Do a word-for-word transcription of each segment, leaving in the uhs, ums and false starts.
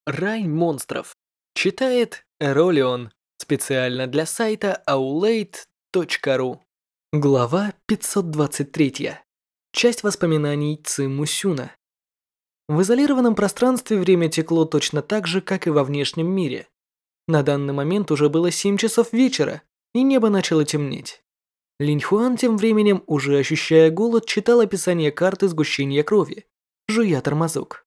Рай монстров. Читает Эролион. Специально для сайта аулейт точка ру. Глава пятьсот двадцать три. Часть воспоминаний Циму Сюна. В изолированном пространстве время текло точно так же, как и во внешнем мире. На данный момент уже было семь часов вечера, и небо начало темнеть. Линь Хуан тем временем, уже ощущая голод, читал описание карты сгущения крови, жуя тормозок.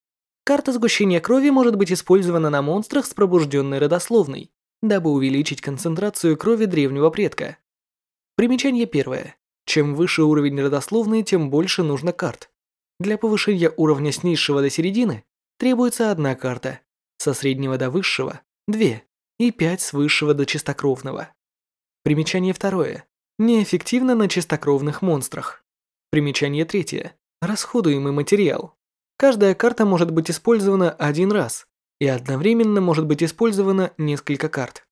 Карта сгущения крови может быть использована на монстрах с пробужденной родословной, дабы увеличить концентрацию крови древнего предка. Примечание первое. Чем выше уровень родословной, тем больше нужно карт. Для повышения уровня с низшего до середины требуется одна карта, со среднего до высшего – две, и пять с высшего до чистокровного. Примечание второе. Неэффективно на чистокровных монстрах. Примечание третье. Расходуемый материал. Каждая карта может быть использована один раз, и одновременно может быть использовано несколько карт.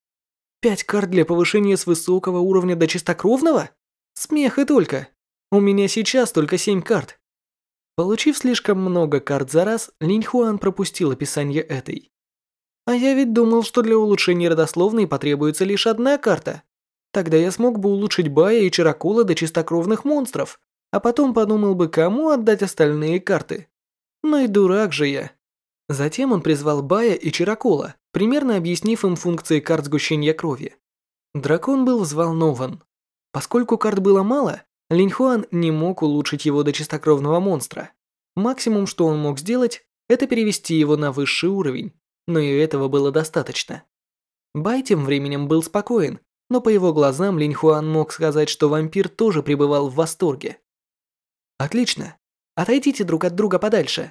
Пять карт для повышения с высокого уровня до чистокровного? Смех и только. У меня сейчас только семь карт. Получив слишком много карт за раз, Линь Хуан пропустил описание этой. А я ведь думал, что для улучшения родословной потребуется лишь одна карта. Тогда я смог бы улучшить Бая и Чаракола до чистокровных монстров, а потом подумал бы, кому отдать остальные карты. Ну и дурак же я. Затем он призвал Бая и Чаракола, примерно объяснив им функции карт сгущения крови. Дракон был взволнован. Поскольку карт было мало, Линь Хуан не мог улучшить его до чистокровного монстра. Максимум, что он мог сделать, это перевести его на высший уровень, но и этого было достаточно. Бай тем временем был спокоен, но по его глазам Линь Хуан мог сказать, что вампир тоже пребывал в восторге. «Отлично. Отойдите друг от друга подальше».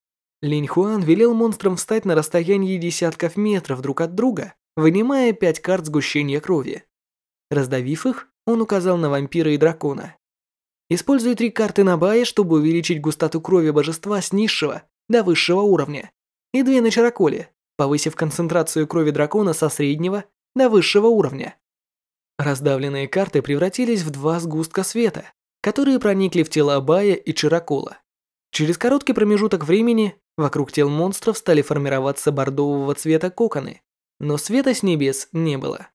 Линь Хуан велел монстрам встать на расстоянии десятков метров друг от друга, вынимая пять карт сгущения крови. Раздавив их, он указал на вампира и дракона. «Используй три карты на Бае, чтобы увеличить густоту крови божества с низшего до высшего уровня, и две на Чараколе, повысив концентрацию крови дракона со среднего до высшего уровня». Раздавленные карты превратились в два сгустка света, которые проникли в тела Бая и Чаракола. Через короткий промежуток времени вокруг тел монстров стали формироваться бордового цвета коконы, но света с небес не было.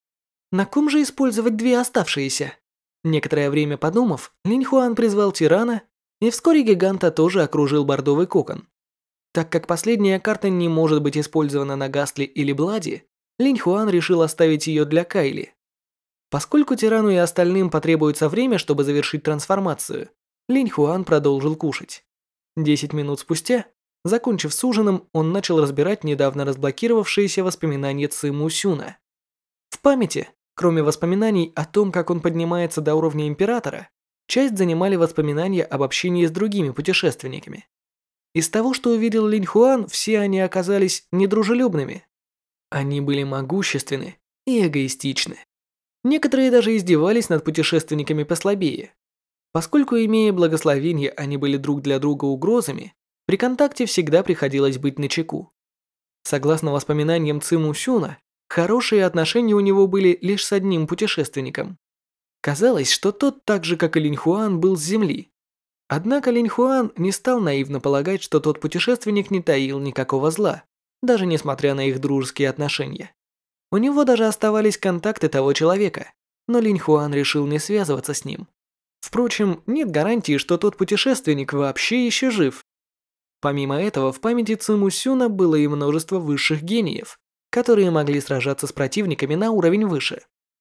На ком же использовать две оставшиеся? Некоторое время подумав, Линь Хуан призвал тирана, и вскоре гиганта тоже окружил бордовый кокон. Так как последняя карта не может быть использована на Гастли или Блади, Линь Хуан решил оставить ее для Кайли. Поскольку тирану и остальным потребуется время, чтобы завершить трансформацию, Линь Хуан продолжил кушать. Десять минут спустя, закончив с ужином, он начал разбирать недавно разблокировавшиеся воспоминания Циму Сюна. В памяти, кроме воспоминаний о том, как он поднимается до уровня императора, часть занимали воспоминания об общении с другими путешественниками. Из того, что увидел Линь Хуан, все они оказались недружелюбными. Они были могущественны и эгоистичны. Некоторые даже издевались над путешественниками послабее. Поскольку, имея благословение, они были друг для друга угрозами, при контакте всегда приходилось быть начеку. Согласно воспоминаниям Циму Сюна, хорошие отношения у него были лишь с одним путешественником. Казалось, что тот, так же как и Линь Хуан, был с земли. Однако Линь Хуан не стал наивно полагать, что тот путешественник не таил никакого зла, даже несмотря на их дружеские отношения. У него даже оставались контакты того человека, но Линь Хуан решил не связываться с ним. Впрочем, нет гарантии, что тот путешественник вообще еще жив. Помимо этого, в памяти Циму Сюна было и множество высших гениев, которые могли сражаться с противниками на уровень выше.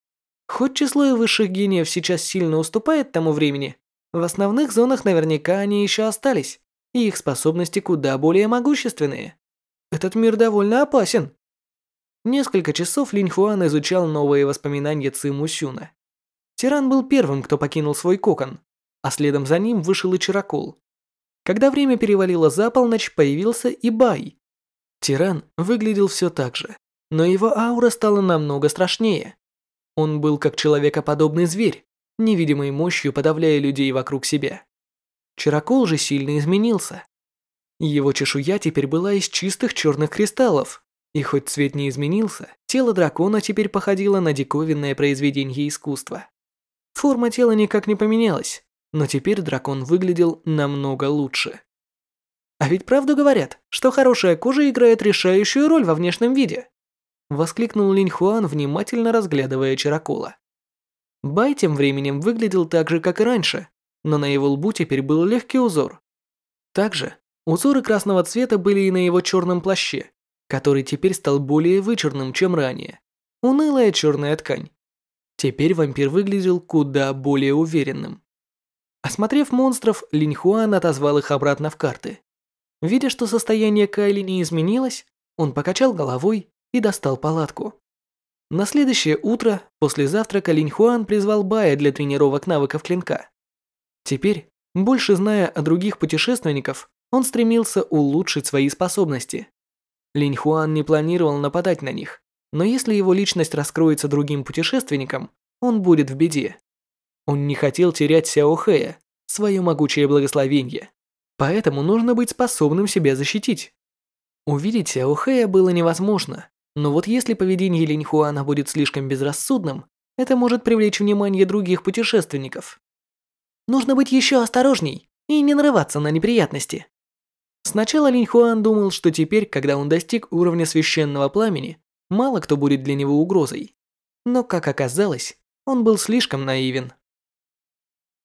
Хоть число и высших гениев сейчас сильно уступает тому времени, в основных зонах наверняка они еще остались, и их способности куда более могущественные. Этот мир довольно опасен. Несколько часов Линь Хуан изучал новые воспоминания Циму Сюна. Тиран был первым, кто покинул свой кокон, а следом за ним вышел и Чаракол. Когда время перевалило за полночь, появился и Бай. Тиран выглядел все так же, но его аура стала намного страшнее. Он был как человекоподобный зверь, невидимой мощью подавляя людей вокруг себя. Чаракол же сильно изменился. Его чешуя теперь была из чистых черных кристаллов, и хоть цвет не изменился, тело дракона теперь походило на диковинное произведение искусства. Форма тела никак не поменялась, но теперь дракон выглядел намного лучше. А ведь правду говорят, что хорошая кожа играет решающую роль во внешнем виде. Воскликнул Линь Хуан, внимательно разглядывая Чарокола. Бай тем временем выглядел так же, как и раньше, но на его лбу теперь был легкий узор. Также узоры красного цвета были и на его черном плаще, который теперь стал более вычурным, чем ранее. Унылая черная ткань. Теперь вампир выглядел куда более уверенным. Осмотрев монстров, Линь Хуан отозвал их обратно в карты. Видя, что состояние Кайли не изменилось, он покачал головой и достал палатку. На следующее утро, после завтрака, Линь Хуан призвал Бая для тренировок навыков клинка. Теперь, больше зная о других путешественников, он стремился улучшить свои способности. Линь Хуан не планировал нападать на них, но если его личность раскроется другим путешественникам, он будет в беде. Он не хотел терять Сяо Хэя, свое могучее благословение, поэтому нужно быть способным себя защитить. Увидеть Сяо Хэя было невозможно, но вот если поведение Линь Хуана будет слишком безрассудным, это может привлечь внимание других путешественников. Нужно быть еще осторожней и не нарываться на неприятности. Сначала Линь Хуан думал, что теперь, когда он достиг уровня священного пламени, мало кто будет для него угрозой. Но, как оказалось, он был слишком наивен.